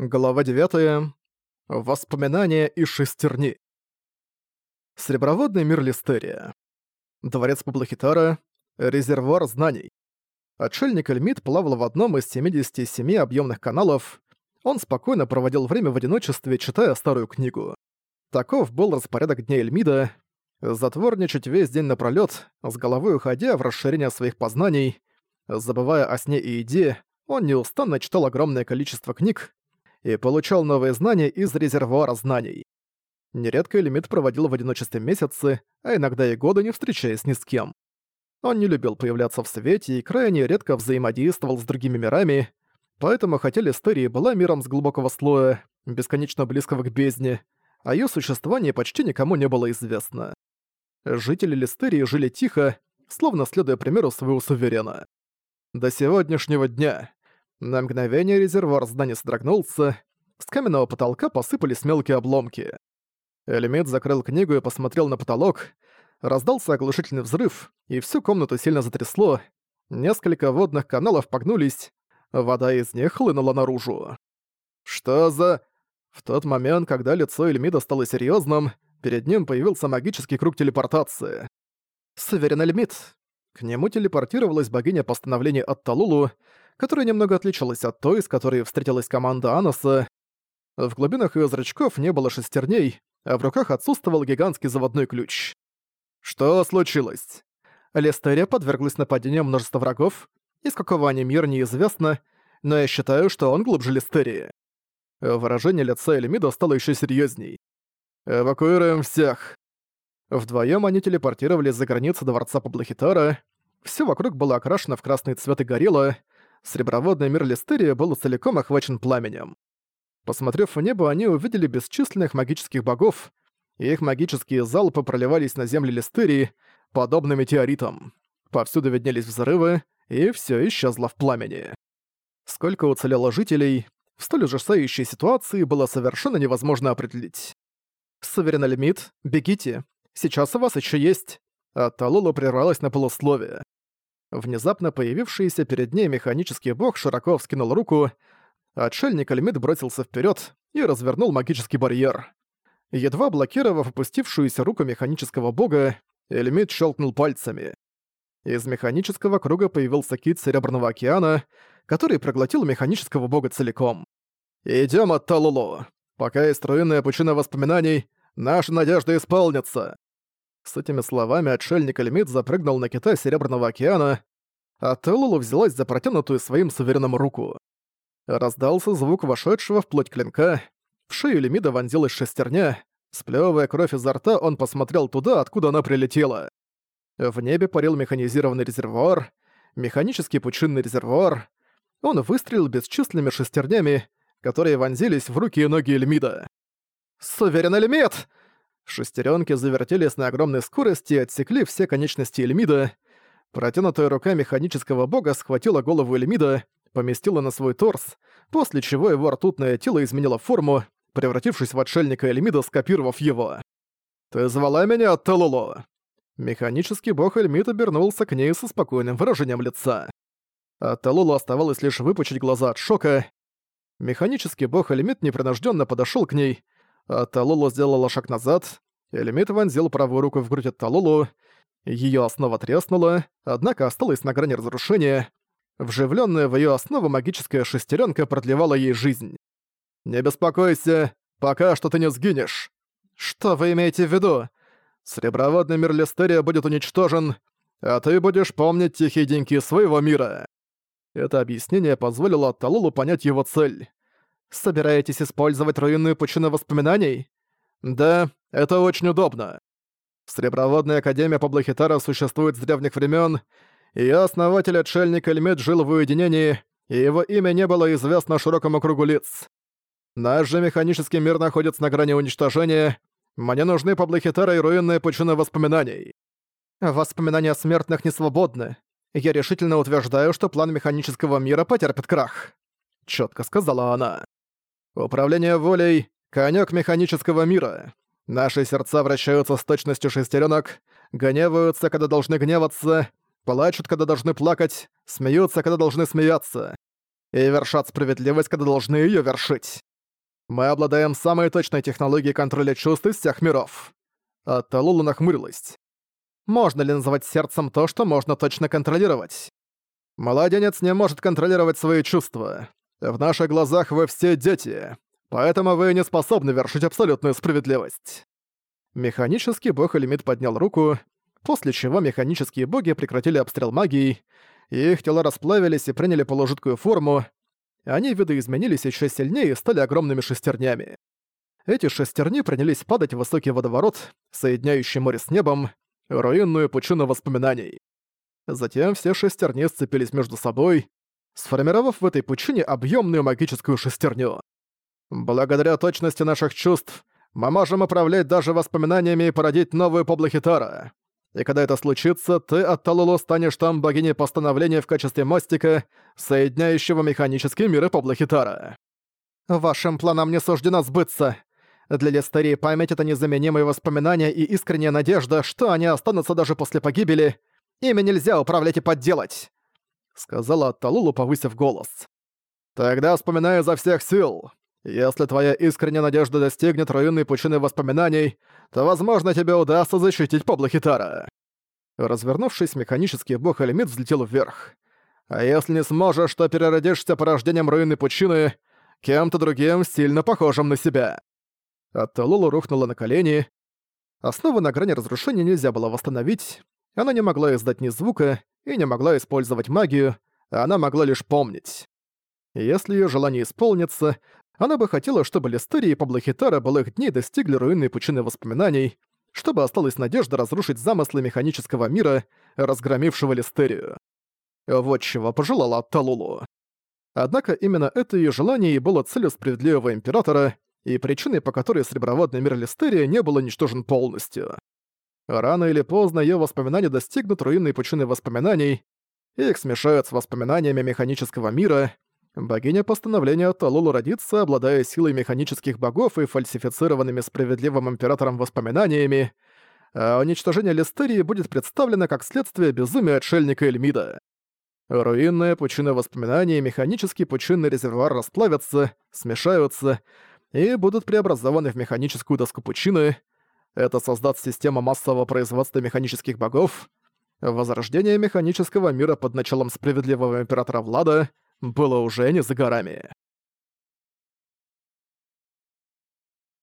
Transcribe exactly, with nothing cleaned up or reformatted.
Глава девятая. Воспоминания из шестерни. Среброводный мир Листерия. Дворец Паблохитара. Резервуар знаний. Отшельник Эльмид плавал в одном из семидесяти семи объемных каналов. Он спокойно проводил время в одиночестве, читая старую книгу. Таков был распорядок дней Эльмида. Затворничать весь день напролёт, с головой уходя в расширение своих познаний. Забывая о сне и еде, он неустанно читал огромное количество книг и получал новые знания из резервуара знаний. Нередко Эльмид проводил в одиночестве месяцы, а иногда и годы, не встречаясь ни с кем. Он не любил появляться в свете и крайне редко взаимодействовал с другими мирами, поэтому хотя Листерия была миром с глубокого слоя, бесконечно близкого к бездне, о её существовании почти никому не было известно. Жители Листерии жили тихо, словно следуя примеру своего суверена. До сегодняшнего дня. На мгновение резервуар знаний содрогнулся, с каменного потолка посыпались мелкие обломки. Эльмид закрыл книгу и посмотрел на потолок. Раздался оглушительный взрыв, и всю комнату сильно затрясло. Несколько водных каналов погнулись, вода из них хлынула наружу. Что за... В тот момент, когда лицо Эльмида стало серьёзным, перед ним появился магический круг телепортации. Суверен Эльмид. К нему телепортировалась богиня постановлений Атталулу, которая немного отличалась от той, с которой встретилась команда Аноса. В глубинах её зрачков не было шестерней, а в руках отсутствовал гигантский заводной ключ. Что случилось? Листерия подверглась нападению множества врагов, из какого они мира неизвестно, но я считаю, что он глубже Листерии. Выражение лица Эльмида стало ещё серьёзней. «Эвакуируем всех». Вдвоём они телепортировались за границу дворца Паблохитара. Всё вокруг было окрашено в красный цвет и горело. Среброводный мир Листерия был целиком охвачен пламенем. Посмотрев в небо, они увидели бесчисленных магических богов, и их магические залпы проливались на земли Листерии, подобно метеоритам. Повсюду виднелись взрывы, и всё исчезло в пламени. Сколько уцелело жителей, в столь ужасающей ситуации было совершенно невозможно определить. «Суверен Эльмид, бегите, сейчас у вас ещё есть...» А Талула прервалась на полусловие. Внезапно появившийся перед ней механический бог широко вскинул руку, отшельник Эльмид бросился вперед и развернул магический барьер. Едва блокировав опустившуюся руку механического бога, Эльмид щелкнул пальцами. Из механического круга появился кит Серебряного океана, который проглотил механического бога целиком. «Идём от Талулу. Пока есть руинная пучина воспоминаний, наша надежда исполнится». С этими словами отшельник Эльмид запрыгнул на кита Серебряного океана, а Талулу взялась за протянутую своим сувереном руку. Раздался звук вошедшего вплоть клинка, в шею Эльмида вонзилась шестерня, сплёвывая кровь изо рта, он посмотрел туда, откуда она прилетела. В небе парил механизированный резервуар, механический пучинный резервуар. Он выстрелил бесчисленными шестернями, которые вонзились в руки и ноги Эльмида. «Суверен Эльмид!» Шестерёнки завертелись на огромной скорости и отсекли все конечности Эльмида. Протянутая рука механического бога схватила голову Эльмида, поместила на свой торс, после чего его ртутное тело изменило форму, превратившись в отшельника Эльмида, скопировав его. «Ты звала меня, Талулу?» Механический бог Эльмид обернулся к ней со спокойным выражением лица. А Талулу оставалось лишь выпучить глаза от шока. Механический бог Эльмид непринужденно подошел к ней, а Талулу сделала шаг назад. Эльмид вонзил правую руку в грудь от Талулу. Её основа треснула, однако осталась на грани разрушения. Вживлённая в её основу магическая шестерёнка продлевала ей жизнь. «Не беспокойся, пока что ты не сгинешь». «Что вы имеете в виду?» «Среброводный мир Листерия будет уничтожен, а ты будешь помнить тихие деньки своего мира». Это объяснение позволило Талулу понять его цель. «Собираетесь использовать руинную пучину воспоминаний?» «Да, это очень удобно. Среброводная Академия Паблохитара существует с древних времен, и основатель отшельник Эльмид жил в уединении, и его имя не было известно широкому кругу лиц. Наш же механический мир находится на грани уничтожения. Мне нужны Паблохитара и руинная пучина воспоминаний». «Воспоминания смертных не свободны. Я решительно утверждаю, что план механического мира потерпит крах», — чётко сказала она. «Управление волей — конёк механического мира. Наши сердца вращаются с точностью шестерёнок, гневаются, когда должны гневаться, плачут, когда должны плакать, смеются, когда должны смеяться, и вершат справедливость, когда должны её вершить. Мы обладаем самой точной технологией контроля чувств из всех миров». А Талула нахмурилась. «Можно ли называть сердцем то, что можно точно контролировать? Младенец не может контролировать свои чувства. В наших глазах вы все дети, поэтому вы не способны вершить абсолютную справедливость». Механический бог Эльмид поднял руку, после чего механические боги прекратили обстрел магией, и их тела расплавились и приняли полужидкую форму. Они видоизменились еще сильнее и стали огромными шестернями. Эти шестерни принялись падать в высокий водоворот, соединяющий море с небом, руинную пучину воспоминаний. Затем все шестерни сцепились между собой, сформировав в этой пучине объемную магическую шестерню. Благодаря точности наших чувств мы можем управлять даже воспоминаниями и породить новую Поблохитара. И когда это случится, ты, Атталулу, станешь там богиней постановления в качестве мостика, соединяющего механические миры Поблохитара. Вашим планам не суждено сбыться. Для Листерии память — это незаменимые воспоминания и искренняя надежда, что они останутся даже после погибели. Ими нельзя управлять и подделать», — сказала Атталулу, повысив голос. «Тогда вспоминай изо всех сил. Если твоя искренняя надежда достигнет руинной пучины воспоминаний, то, возможно, тебе удастся защитить Поблохитара». Развернувшись, механический бог Эльмид взлетел вверх. «А если не сможешь, то переродишься порождением руинной пучины кем-то другим, сильно похожим на себя». Атталулу рухнула на колени. Основу на грани разрушения нельзя было восстановить. Она не могла издать ни звука и не могла использовать магию, а она могла лишь помнить. Если её желание исполнится, она бы хотела, чтобы Листерия и Поблохитара былых дней достигли руинной пучины воспоминаний, чтобы осталась надежда разрушить замыслы механического мира, разгромившего Листерию. Вот чего пожелала Атталулу. Однако именно это её желание и было целью справедливого императора и причиной, по которой среброводный мир Листерия не был уничтожен полностью. Рано или поздно её воспоминания достигнут руинной пучины воспоминаний, и их смешают с воспоминаниями механического мира. Богиня постановления Атталулу родится, обладая силой механических богов и фальсифицированными справедливым императором воспоминаниями, а уничтожение Листерии будет представлено как следствие безумия отшельника Эльмида. Руинная пучина воспоминаний и механический пучинный резервуар расплавятся, смешаются и будут преобразованы в механическую доску пучины. Это создаст систему массового производства механических богов. Возрождение механического мира под началом справедливого императора Влада было уже не за горами.